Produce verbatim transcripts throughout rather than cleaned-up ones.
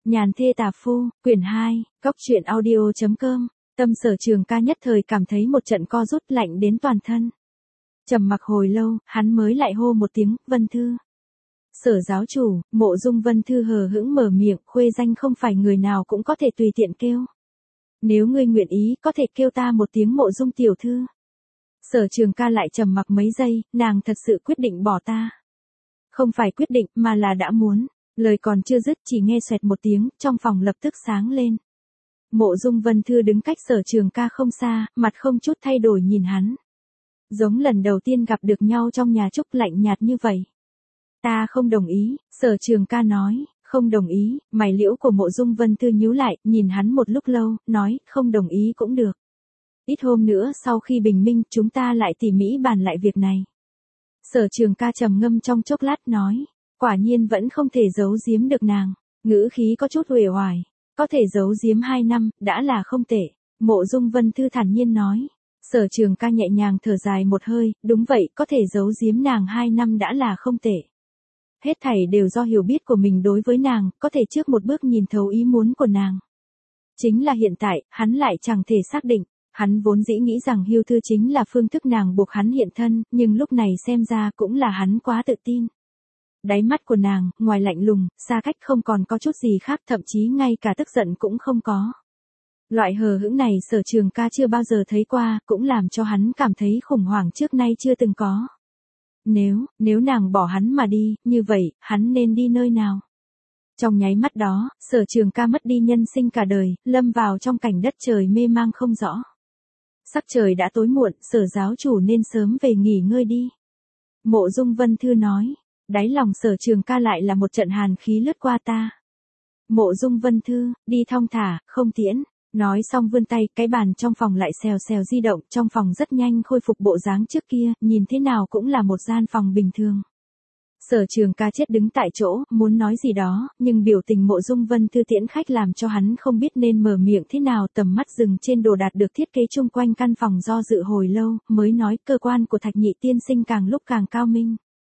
Nhàn thê tà phu, quyển hai, góc truyện audio chấm com. Tâm Sở Trường Ca nhất thời cảm thấy một trận co rút lạnh đến toàn thân. Trầm mặc hồi lâu, hắn mới lại hô một tiếng, Vân Thư. Sở giáo chủ, Mộ Dung Vân Thư hờ hững mở miệng, khuê danh không phải người nào cũng có thể tùy tiện kêu. Nếu ngươi nguyện ý, có thể kêu ta một tiếng Mộ Dung tiểu thư. Sở Trường Ca lại trầm mặc mấy giây, nàng thật sự quyết định bỏ ta. Không phải quyết định, mà là đã muốn. Lời còn chưa dứt chỉ nghe xoẹt một tiếng, trong phòng lập tức sáng lên. Mộ Dung Vân Thư đứng cách Sở Trường Ca không xa, mặt không chút thay đổi nhìn hắn. Giống lần đầu tiên gặp được nhau trong nhà trúc lạnh nhạt như vậy. Ta không đồng ý, Sở Trường Ca nói, không đồng ý, mày liễu của Mộ Dung Vân Thư nhíu lại, nhìn hắn một lúc lâu, nói, không đồng ý cũng được. Ít hôm nữa sau khi bình minh chúng ta lại tỉ mỉ bàn lại việc này. Sở Trường Ca trầm ngâm trong chốc lát nói. Quả nhiên vẫn không thể giấu giếm được nàng, ngữ khí có chút uể oải, có thể giấu giếm hai năm, đã là không tệ. Mộ Dung Vân Thư thản nhiên nói. Sở Trường Ca nhẹ nhàng thở dài một hơi, đúng vậy, có thể giấu giếm nàng hai năm đã là không tệ. Hết thảy đều do hiểu biết của mình đối với nàng, có thể trước một bước nhìn thấu ý muốn của nàng. Chính là hiện tại, hắn lại chẳng thể xác định. Hắn vốn dĩ nghĩ rằng hưu thư chính là phương thức nàng buộc hắn hiện thân, nhưng lúc này xem ra cũng là hắn quá tự tin. Đáy mắt của nàng, ngoài lạnh lùng, xa cách không còn có chút gì khác, thậm chí ngay cả tức giận cũng không có. Loại hờ hững này Sở Trường Ca chưa bao giờ thấy qua, cũng làm cho hắn cảm thấy khủng hoảng trước nay chưa từng có. Nếu, nếu nàng bỏ hắn mà đi, như vậy, hắn nên đi nơi nào? Trong nháy mắt đó, Sở Trường Ca mất đi nhân sinh cả đời, lâm vào trong cảnh đất trời mê mang không rõ. Sắc trời đã tối muộn, Sở giáo chủ nên sớm về nghỉ ngơi đi. Mộ Dung Vân Thư nói. Đáy lòng Sở Trường Ca lại là một trận hàn khí lướt qua ta. Mộ Dung Vân Thư, đi thong thả, không tiễn. Nói xong vươn tay, cái bàn trong phòng lại xèo xèo di động, trong phòng rất nhanh khôi phục bộ dáng trước kia, nhìn thế nào cũng là một gian phòng bình thường. Sở Trường Ca chết đứng tại chỗ, muốn nói gì đó, nhưng biểu tình Mộ Dung Vân Thư tiễn khách làm cho hắn không biết nên mở miệng thế nào, tầm mắt dừng trên đồ đạc được thiết kế chung quanh căn phòng do dự hồi lâu, mới nói cơ quan của Thạch Nhị tiên sinh càng lúc càng cao minh.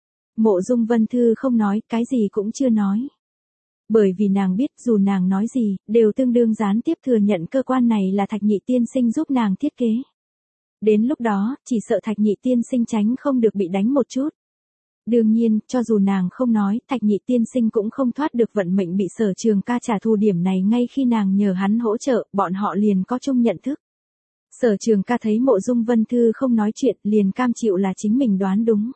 Mộ Dung Vân Thư không nói, cái gì cũng chưa nói. Bởi vì nàng biết dù nàng nói gì, đều tương đương gián tiếp thừa nhận cơ quan này là Thạch Nhị tiên sinh giúp nàng thiết kế. Đến lúc đó, chỉ sợ Thạch Nhị tiên sinh tránh không được bị đánh một chút. Đương nhiên, cho dù nàng không nói, Thạch Nhị tiên sinh cũng không thoát được vận mệnh bị Sở Trường Ca trả thù điểm này ngay khi nàng nhờ hắn hỗ trợ, bọn họ liền có chung nhận thức. Sở Trường Ca thấy Mộ Dung Vân Thư không nói chuyện, liền cam chịu là chính mình đoán đúng.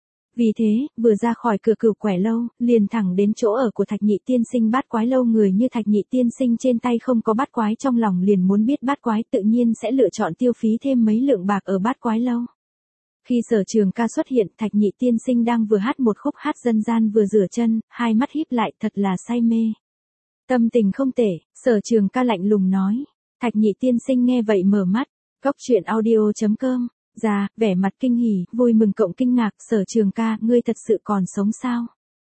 Vì thế, vừa ra khỏi cửa cửu quẻ lâu, liền thẳng đến chỗ ở của Thạch Nhị tiên sinh. Bát quái lâu người như Thạch Nhị tiên sinh trên tay không có bát quái, trong lòng liền muốn biết bát quái, tự nhiên sẽ lựa chọn tiêu phí thêm mấy lượng bạc ở bát quái lâu. Khi Sở Trường Ca xuất hiện, Thạch Nhị tiên sinh đang vừa hát một khúc hát dân gian vừa rửa chân, hai mắt híp lại thật là say mê. Tâm tình không tệ, Sở Trường Ca lạnh lùng nói. Thạch Nhị tiên sinh nghe vậy mở mắt, góc truyện audio chấm com. Ra, vẻ mặt kinh hỉ, vui mừng cộng kinh ngạc, Sở Trường Ca, ngươi thật sự còn sống sao?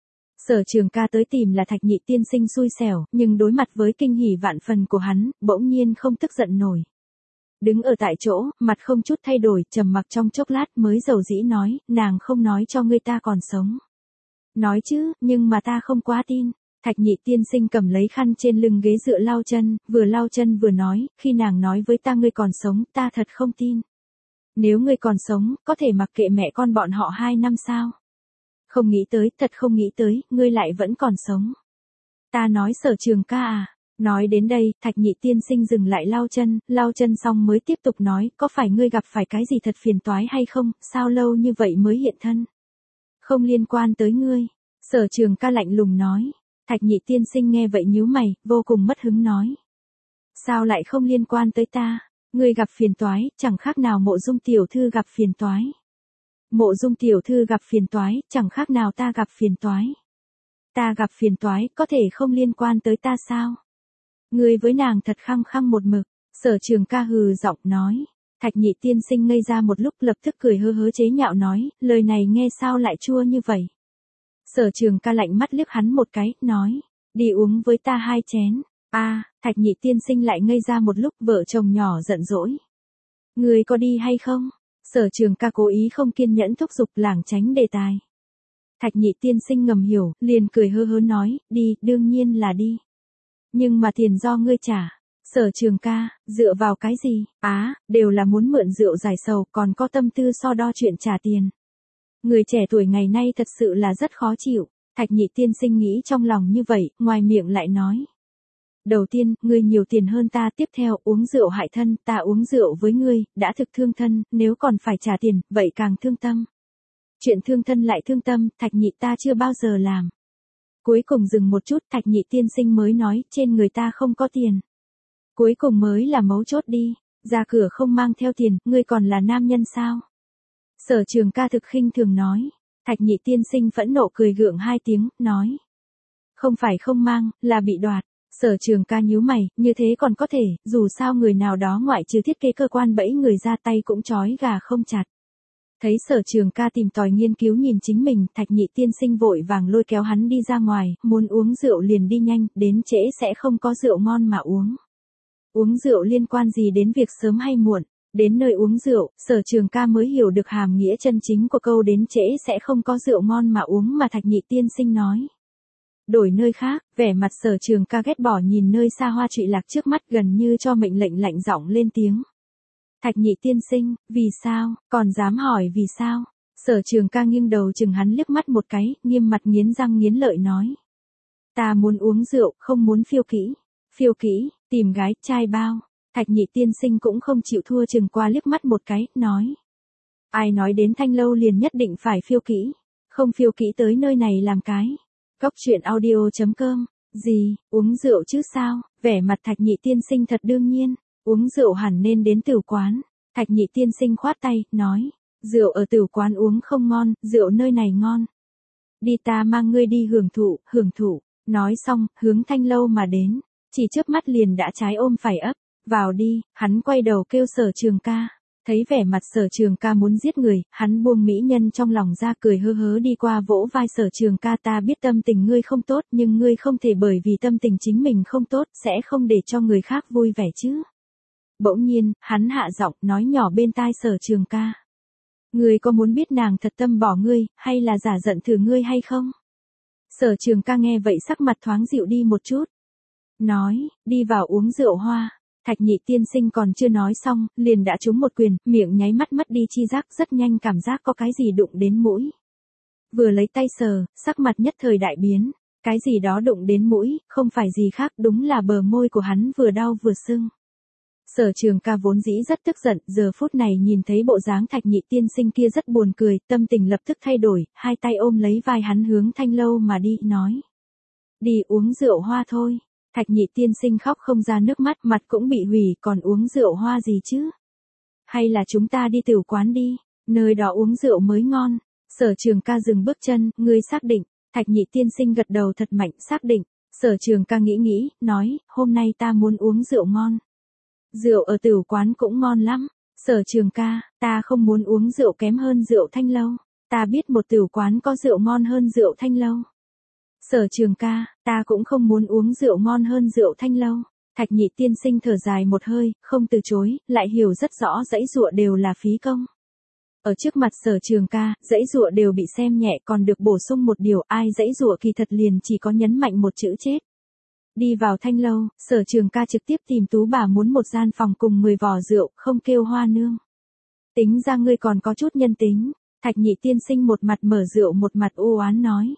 Sở Trường Ca tới tìm là Thạch Nhị tiên sinh xui xẻo, nhưng đối mặt với kinh hỉ vạn phần của hắn, bỗng nhiên không tức giận nổi. Đứng ở tại chỗ, mặt không chút thay đổi, trầm mặc trong chốc lát mới dầu dĩ nói, nàng không nói cho ngươi ta còn sống. Nói chứ, nhưng mà ta không quá tin. Thạch Nhị tiên sinh cầm lấy khăn trên lưng ghế dựa lau chân, vừa lau chân vừa nói, khi nàng nói với ta ngươi còn sống, ta thật không tin. Nếu ngươi còn sống, có thể mặc kệ mẹ con bọn họ hai năm sao? Không nghĩ tới, thật không nghĩ tới, ngươi lại vẫn còn sống. Ta nói Sở Trường Ca à. Nói đến đây, Thạch Nhị tiên sinh dừng lại lau chân, lau chân xong mới tiếp tục nói, có phải ngươi gặp phải cái gì thật phiền toái hay không, sao lâu như vậy mới hiện thân? Không liên quan tới ngươi. Sở Trường Ca lạnh lùng nói. Thạch Nhị tiên sinh nghe vậy nhíu mày, vô cùng mất hứng nói. Sao lại không liên quan tới ta? Ngươi gặp phiền toái, chẳng khác nào Mộ Dung tiểu thư gặp phiền toái. Mộ Dung tiểu thư gặp phiền toái, chẳng khác nào ta gặp phiền toái. Ta gặp phiền toái, có thể không liên quan tới ta sao? Ngươi với nàng thật khăng khăng một mực. Sở Trường Ca hừ giọng nói. Thạch Nhị tiên sinh ngây ra một lúc, lập tức cười hớ hớ chế nhạo nói, lời này nghe sao lại chua như vậy? Sở Trường Ca lạnh mắt liếc hắn một cái, nói, đi uống với ta hai chén. A, à, Thạch Nhị tiên sinh lại ngây ra một lúc, vợ chồng nhỏ giận dỗi. Ngươi có đi hay không? Sở Trường Ca cố ý không kiên nhẫn thúc giục, lảng tránh đề tài. Thạch Nhị tiên sinh ngầm hiểu, liền cười hơ hớ nói, đi, đương nhiên là đi. Nhưng mà tiền do ngươi trả. Sở Trường ca, dựa vào cái gì? Á, đều là muốn mượn rượu giải sầu, còn có tâm tư so đo chuyện trả tiền. Người trẻ tuổi ngày nay thật sự là rất khó chịu. Thạch Nhị tiên sinh nghĩ trong lòng như vậy, ngoài miệng lại nói. Đầu tiên, ngươi nhiều tiền hơn ta, tiếp theo, uống rượu hại thân, ta uống rượu với ngươi, đã thực thương thân, nếu còn phải trả tiền, vậy càng thương tâm. Chuyện thương thân lại thương tâm, Thạch Nhị ta chưa bao giờ làm. Cuối cùng dừng một chút, Thạch Nhị tiên sinh mới nói, trên người ta không có tiền. Cuối cùng mới là mấu chốt đi, ra cửa không mang theo tiền, ngươi còn là nam nhân sao? Sở Trường ca thực khinh thường nói. Thạch Nhị tiên sinh phẫn nộ cười gượng hai tiếng, nói. Không phải không mang, là bị đoạt. Sở Trường ca nhíu mày, như thế còn có thể, dù sao người nào đó ngoại trừ thiết kế cơ quan bẫy người ra tay cũng trói gà không chặt. Thấy Sở Trường ca tìm tòi nghiên cứu nhìn chính mình, Thạch Nhị tiên sinh vội vàng lôi kéo hắn đi ra ngoài, muốn uống rượu liền đi nhanh, đến trễ sẽ không có rượu ngon mà uống. Uống rượu liên quan gì đến việc sớm hay muộn? Đến nơi uống rượu, Sở Trường ca mới hiểu được hàm nghĩa chân chính của câu đến trễ sẽ không có rượu ngon mà uống mà Thạch Nhị tiên sinh nói. Đổi nơi khác, vẻ mặt Sở Trường ca ghét bỏ nhìn nơi xa hoa trụy lạc trước mắt gần như cho mệnh lệnh lạnh giọng lên tiếng. Thạch Nhị tiên sinh, vì sao, còn dám hỏi vì sao? Sở Trường ca nghiêng đầu chừng hắn liếc mắt một cái, nghiêm mặt nghiến răng nghiến lợi nói. Ta muốn uống rượu, không muốn phiêu kỹ. Phiêu kỹ, tìm gái, trai bao. Thạch Nhị tiên sinh cũng không chịu thua chừng qua liếc mắt một cái, nói. Ai nói đến Thanh Lâu liền nhất định phải phiêu kỹ. Không phiêu kỹ tới nơi này làm cái. Cốc truyện audio chấm com. Gì, uống rượu chứ sao? Vẻ mặt Thạch Nhị tiên sinh thật đương nhiên. Uống rượu hẳn nên đến tửu quán. Thạch Nhị tiên sinh khoát tay, nói. Rượu ở tửu quán uống không ngon, rượu nơi này ngon. Đi ta mang ngươi đi hưởng thụ, hưởng thụ. Nói xong, hướng Thanh Lâu mà đến. Chỉ chớp mắt liền đã trái ôm phải ấp. Vào đi, hắn quay đầu kêu Sở Trường ca. Thấy vẻ mặt Sở Trường ca muốn giết người, hắn buông mỹ nhân trong lòng ra cười hơ hớ đi qua vỗ vai Sở Trường ca, ta biết tâm tình ngươi không tốt nhưng ngươi không thể bởi vì tâm tình chính mình không tốt sẽ không để cho người khác vui vẻ chứ. Bỗng nhiên, hắn hạ giọng nói nhỏ bên tai Sở Trường ca. Ngươi có muốn biết nàng thật tâm bỏ ngươi, hay là giả giận thử ngươi hay không? Sở Trường ca nghe vậy sắc mặt thoáng dịu đi một chút. Nói, đi vào uống rượu hoa. Thạch Nhị tiên sinh còn chưa nói xong, liền đã trúng một quyền, miệng nháy mắt mất đi chi giác, rất nhanh cảm giác có cái gì đụng đến mũi. Vừa lấy tay sờ, sắc mặt nhất thời đại biến, cái gì đó đụng đến mũi, không phải gì khác, đúng là bờ môi của hắn vừa đau vừa sưng. Sở Trường ca vốn dĩ rất tức giận, giờ phút này nhìn thấy bộ dáng Thạch Nhị tiên sinh kia rất buồn cười, tâm tình lập tức thay đổi, hai tay ôm lấy vai hắn hướng Thanh Lâu mà đi, nói. Đi uống rượu hoa thôi. Thạch Nhị tiên sinh khóc không ra nước mắt, mặt cũng bị hủy, còn uống rượu hoa gì chứ? Hay là chúng ta đi tửu quán đi, nơi đó uống rượu mới ngon. Sở Trường ca dừng bước chân, ngươi xác định. Thạch Nhị tiên sinh gật đầu thật mạnh, xác định. Sở Trường ca nghĩ nghĩ, nói, hôm nay ta muốn uống rượu ngon. Rượu ở tửu quán cũng ngon lắm. Sở Trường ca, ta không muốn uống rượu kém hơn rượu Thanh Lâu. Ta biết một tửu quán có rượu ngon hơn rượu Thanh Lâu. Sở Trường ca, ta cũng không muốn uống rượu ngon hơn rượu Thanh Lâu. Thạch Nhị tiên sinh thở dài một hơi, không từ chối, lại hiểu rất rõ dãy dụa đều là phí công. Ở trước mặt Sở Trường ca, dãy dụa đều bị xem nhẹ, còn được bổ sung một điều, ai dãy dụa kỳ thật liền chỉ có nhấn mạnh một chữ chết. Đi vào Thanh Lâu, Sở Trường ca trực tiếp tìm tú bà muốn một gian phòng cùng mười vò rượu, không kêu hoa nương. Tính ra ngươi còn có chút nhân tính. Thạch Nhị tiên sinh một mặt mở rượu một mặt u oán nói.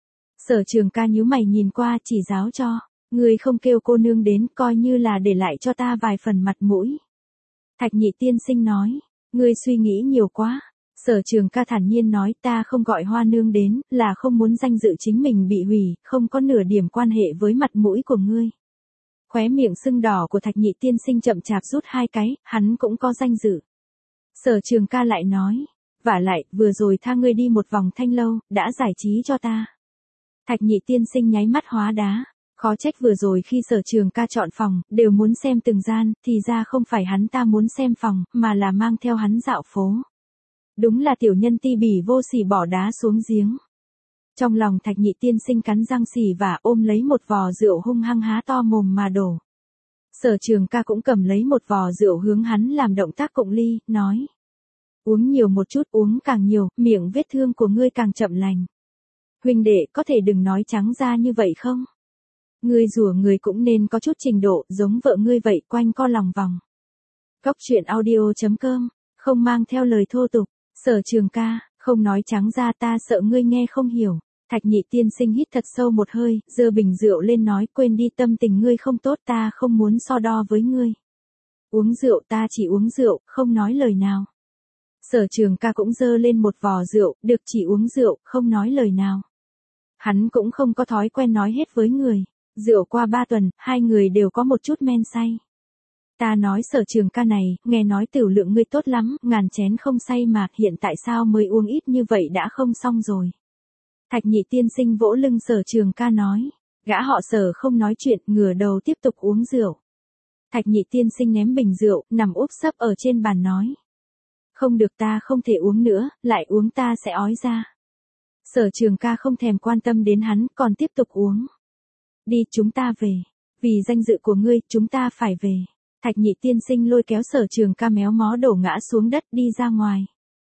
Sở Trường ca nhíu mày nhìn qua, chỉ giáo cho, ngươi không kêu cô nương đến, coi như là để lại cho ta vài phần mặt mũi. Thạch Nhị tiên sinh nói, ngươi suy nghĩ nhiều quá. Sở Trường ca thản nhiên nói, ta không gọi hoa nương đến, là không muốn danh dự chính mình bị hủy, không có nửa điểm quan hệ với mặt mũi của ngươi. Khóe miệng sưng đỏ của Thạch Nhị tiên sinh chậm chạp rút hai cái, hắn cũng có danh dự. Sở Trường ca lại nói, vả lại, vừa rồi tha ngươi đi một vòng Thanh Lâu, đã giải trí cho ta. Thạch Nhị tiên sinh nháy mắt hóa đá, khó trách vừa rồi khi Sở Trường ca chọn phòng, đều muốn xem từng gian, thì ra không phải hắn ta muốn xem phòng, mà là mang theo hắn dạo phố. Đúng là tiểu nhân ti bỉ vô sỉ bỏ đá xuống giếng. Trong lòng Thạch Nhị tiên sinh cắn răng xỉ và ôm lấy một vò rượu hung hăng há to mồm mà đổ. Sở Trường ca cũng cầm lấy một vò rượu hướng hắn làm động tác cụng ly, nói. Uống nhiều một chút, uống càng nhiều, miệng vết thương của ngươi càng chậm lành. Huynh đệ, có thể đừng nói trắng ra như vậy không? Ngươi rủa người cũng nên có chút trình độ, giống vợ ngươi vậy, quanh co lòng vòng. Cốc truyện audio chấm com, không mang theo lời thô tục. Sở Trường ca, không nói trắng ra, ta sợ ngươi nghe không hiểu. Thạch Nhị tiên sinh hít thật sâu một hơi, giơ bình rượu lên nói, quên đi, tâm tình ngươi không tốt, ta không muốn so đo với ngươi. Uống rượu, ta chỉ uống rượu, không nói lời nào. Sở Trường ca cũng giơ lên một vò rượu, được, chỉ uống rượu, không nói lời nào. Hắn cũng không có thói quen nói hết với người. Rượu qua ba tuần, hai người đều có một chút men say. Ta nói Sở Trường ca này, nghe nói tiểu lượng ngươi tốt lắm, ngàn chén không say mà, hiện tại sao mới uống ít như vậy đã không xong rồi. Thạch Nhị tiên sinh vỗ lưng Sở Trường ca nói. Gã họ Sở không nói chuyện, ngửa đầu tiếp tục uống rượu. Thạch Nhị tiên sinh ném bình rượu, nằm úp sấp ở trên bàn nói. Không được, ta không thể uống nữa, lại uống ta sẽ ói ra. Sở Trường ca không thèm quan tâm đến hắn, còn tiếp tục uống. Đi, chúng ta về. Vì danh dự của ngươi, chúng ta phải về. Thạch Nhị tiên sinh lôi kéo Sở Trường ca méo mó đổ ngã xuống đất, đi ra ngoài.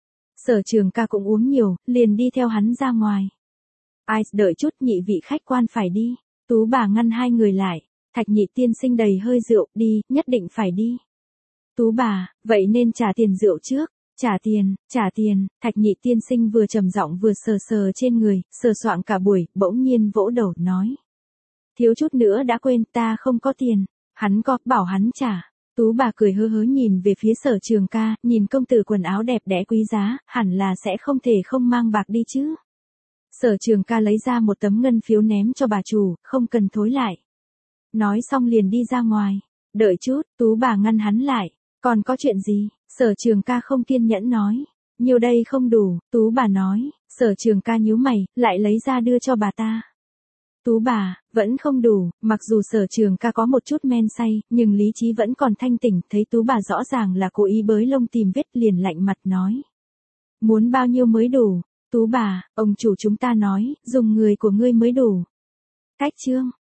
Sở Trường ca cũng uống nhiều, liền đi theo hắn ra ngoài. Ai, đợi chút, nhị vị khách quan phải đi. Tú bà ngăn hai người lại. Thạch Nhị tiên sinh đầy hơi rượu, đi, nhất định phải đi. Tú bà, vậy nên trả tiền rượu trước. Trả tiền, trả tiền. Thạch Nhị tiên sinh vừa trầm giọng vừa sờ sờ trên người, sờ soạng cả buổi, bỗng nhiên vỗ đầu nói. Thiếu chút nữa đã quên, ta không có tiền. Hắn có, bảo hắn trả. Tú bà cười hớ hớ nhìn về phía Sở Trường ca, nhìn công tử quần áo đẹp đẽ quý giá, hẳn là sẽ không thể không mang bạc đi chứ. Sở Trường ca lấy ra một tấm ngân phiếu ném cho bà chủ, không cần thối lại. Nói xong liền đi ra ngoài. Đợi chút, Tú bà ngăn hắn lại. Còn có chuyện gì? Sở Trường ca không kiên nhẫn nói. Nhiều đây không đủ, Tú bà nói. Sở Trường ca nhíu mày, lại lấy ra đưa cho bà ta. Tú bà, vẫn không đủ, mặc dù Sở Trường ca có một chút men say, nhưng lý trí vẫn còn thanh tỉnh, thấy Tú bà rõ ràng là cố ý bới lông tìm vết, liền lạnh mặt nói. Muốn bao nhiêu mới đủ? Tú bà, ông chủ chúng ta nói, dùng người của ngươi mới đủ. Cách chương.